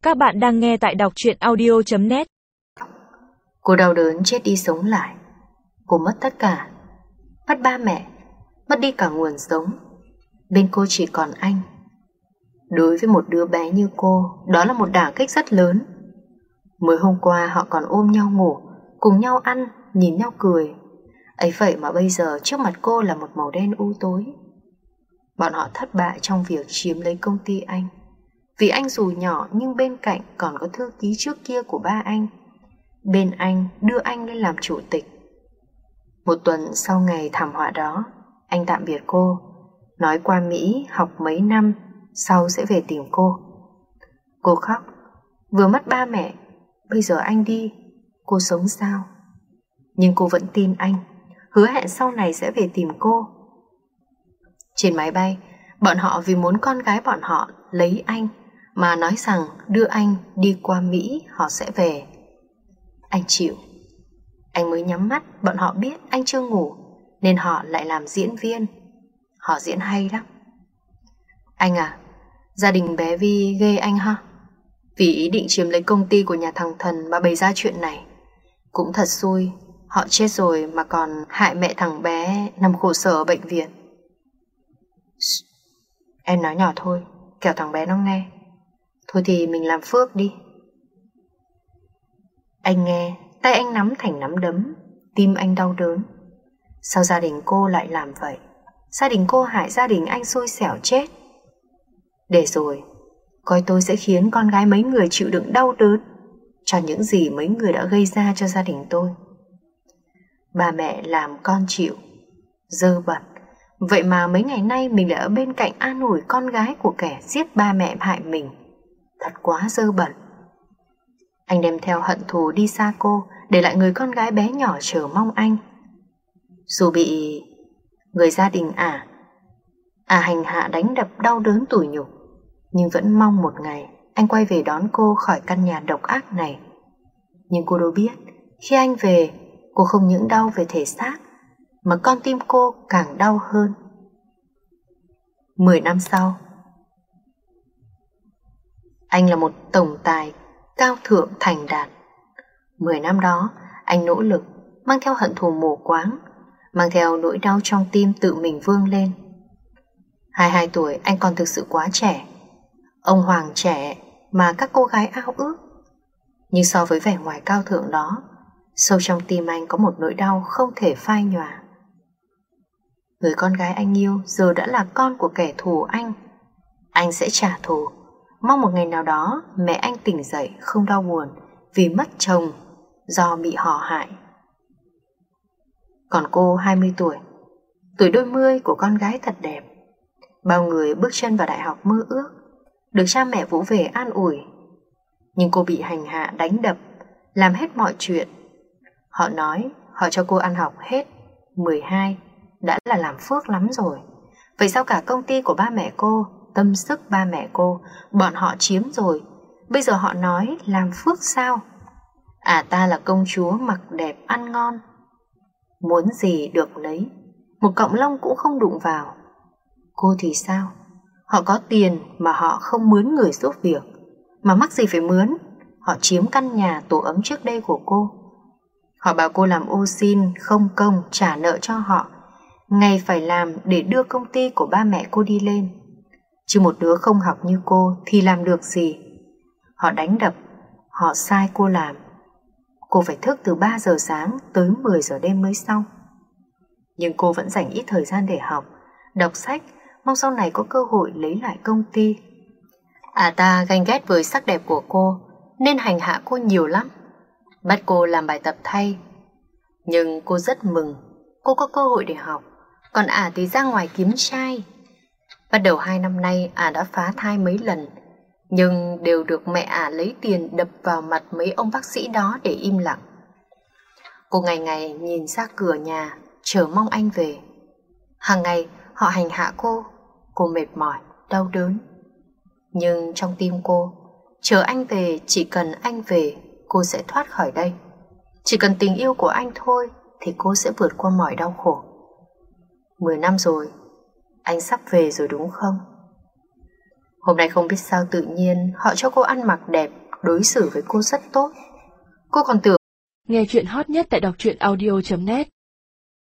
Các bạn đang nghe tại đọc truyện audio.net. Cô đau đớn chết đi sống lại. Cô mất tất cả. Mất ba mẹ, mất đi cả nguồn sống. Bên cô chỉ còn anh. Đối với một đứa bé như cô, đó là một đả kích rất lớn. Mới hôm qua họ còn ôm nhau ngủ, cùng nhau ăn, nhìn nhau cười. Ấy vậy mà bây giờ trước mặt cô là một màu đen u tối. Bọn họ thất bại trong việc chiếm lấy công ty anh. Vì anh dù nhỏ nhưng bên cạnh còn có thư ký trước kia của ba anh. Bên anh đưa anh lên làm chủ tịch. Một tuần sau ngày thảm họa đó, anh tạm biệt cô, nói qua Mỹ học mấy năm sau sẽ về tìm cô. Cô khóc. Vừa mất ba mẹ, bây giờ anh đi, cô sống sao? Nhưng cô vẫn tin anh, hứa hẹn sau này sẽ về tìm cô. Trên máy bay, bọn họ vì muốn con gái bọn họ lấy anh mà nói rằng đưa anh đi qua Mỹ họ sẽ về. Anh chịu. Anh mới nhắm mắt, bọn họ biết anh chưa ngủ nên họ lại làm diễn viên. Họ diễn hay lắm. Anh à, gia đình bé Vi ghê anh ha. Vì ý định chiếm lấy công ty của nhà thằng Thần mà bày ra chuyện này. Cũng thật xui, họ chết rồi mà còn hại mẹ thằng bé nằm khổ sở ở bệnh viện. Em nói nhỏ thôi, kẻo thằng bé nó nghe. Thôi thì mình làm phước đi. Anh nghe, tay anh nắm thành nắm đấm, tim anh đau đớn. Sao gia đình cô lại làm vậy? Gia đình cô hại gia đình anh xui xẻo chết. Để rồi, coi tôi sẽ khiến con gái mấy người chịu đựng đau đớn cho những gì mấy người đã gây ra cho gia đình tôi. Bà mẹ làm con chịu, dơ bẩn. Vậy mà mấy ngày nay mình lại ở bên cạnh an ủi con gái của kẻ giết ba mẹ hại mình. Thật quá dơ bẩn. Anh đem theo hận thù đi xa cô, để lại người con gái bé nhỏ chờ mong anh. Dù bị người gia đình hành hạ đánh đập đau đớn tủi nhục, nhưng vẫn mong một ngày anh quay về đón cô khỏi căn nhà độc ác này. Nhưng cô đâu biết, khi anh về, cô không những đau về thể xác, mà con tim cô càng đau hơn. 10 năm sau, anh là một tổng tài cao thượng thành đạt. 10 năm đó, anh nỗ lực, mang theo hận thù mù quáng, mang theo nỗi đau trong tim tự mình vươn lên. 22 tuổi anh còn thực sự quá trẻ. Ông hoàng trẻ mà các cô gái ao ước. Nhưng so với vẻ ngoài cao thượng đó, sâu trong tim anh có một nỗi đau không thể phai nhòa. Người con gái anh yêu giờ đã là con của kẻ thù anh. Anh sẽ trả thù. Mong một ngày nào đó mẹ anh tỉnh dậy không đau buồn vì mất chồng do bị họ hại. Còn cô 20 tuổi, tuổi đôi mươi của con gái thật đẹp. Bao người bước chân vào đại học mơ ước, được cha mẹ vỗ về an ủi. Nhưng cô bị hành hạ đánh đập, làm hết mọi chuyện. Họ nói họ cho cô ăn học hết 12 đã là làm phước lắm rồi. Vậy sao cả công ty của ba mẹ cô, tâm sức ba mẹ cô, bọn họ chiếm rồi. Bây giờ họ nói làm phước sao? Ta là công chúa mặc đẹp ăn ngon, muốn gì được lấy, một cọng lông cũng không đụng vào. Cô thì sao? Họ có tiền mà họ không mướn người giúp việc. Mà mắc gì phải mướn? Họ chiếm căn nhà tổ ấm trước đây của cô. Họ bảo cô làm ô xin không công trả nợ cho họ, ngày phải làm để đưa công ty của ba mẹ cô đi lên. Chứ một đứa không học như cô thì làm được gì? Họ đánh đập, họ sai cô làm. Cô phải thức từ 3 giờ sáng tới 10 giờ đêm mới xong. Nhưng cô vẫn dành ít thời gian để học, đọc sách, mong sau này có cơ hội lấy lại công ty. Ta ganh ghét với sắc đẹp của cô nên hành hạ cô nhiều lắm, bắt cô làm bài tập thay. Nhưng cô rất mừng cô có cơ hội để học, còn thì ra ngoài kiếm trai. Bắt đầu 2 năm nay đã phá thai mấy lần, nhưng đều được mẹ lấy tiền đập vào mặt mấy ông bác sĩ đó để im lặng. Cô ngày ngày nhìn ra cửa nhà chờ mong anh về. Hàng ngày họ hành hạ cô mệt mỏi, đau đớn. Nhưng trong tim cô, chờ anh về, chỉ cần anh về, cô sẽ thoát khỏi đây. Chỉ cần tình yêu của anh thôi thì cô sẽ vượt qua mọi đau khổ. 10 năm rồi, anh sắp về rồi đúng không? Hôm nay không biết sao tự nhiên họ cho cô ăn mặc đẹp, đối xử với cô rất tốt. Cô còn tưởng. Nghe chuyện hot nhất tại đọc truyện audio.net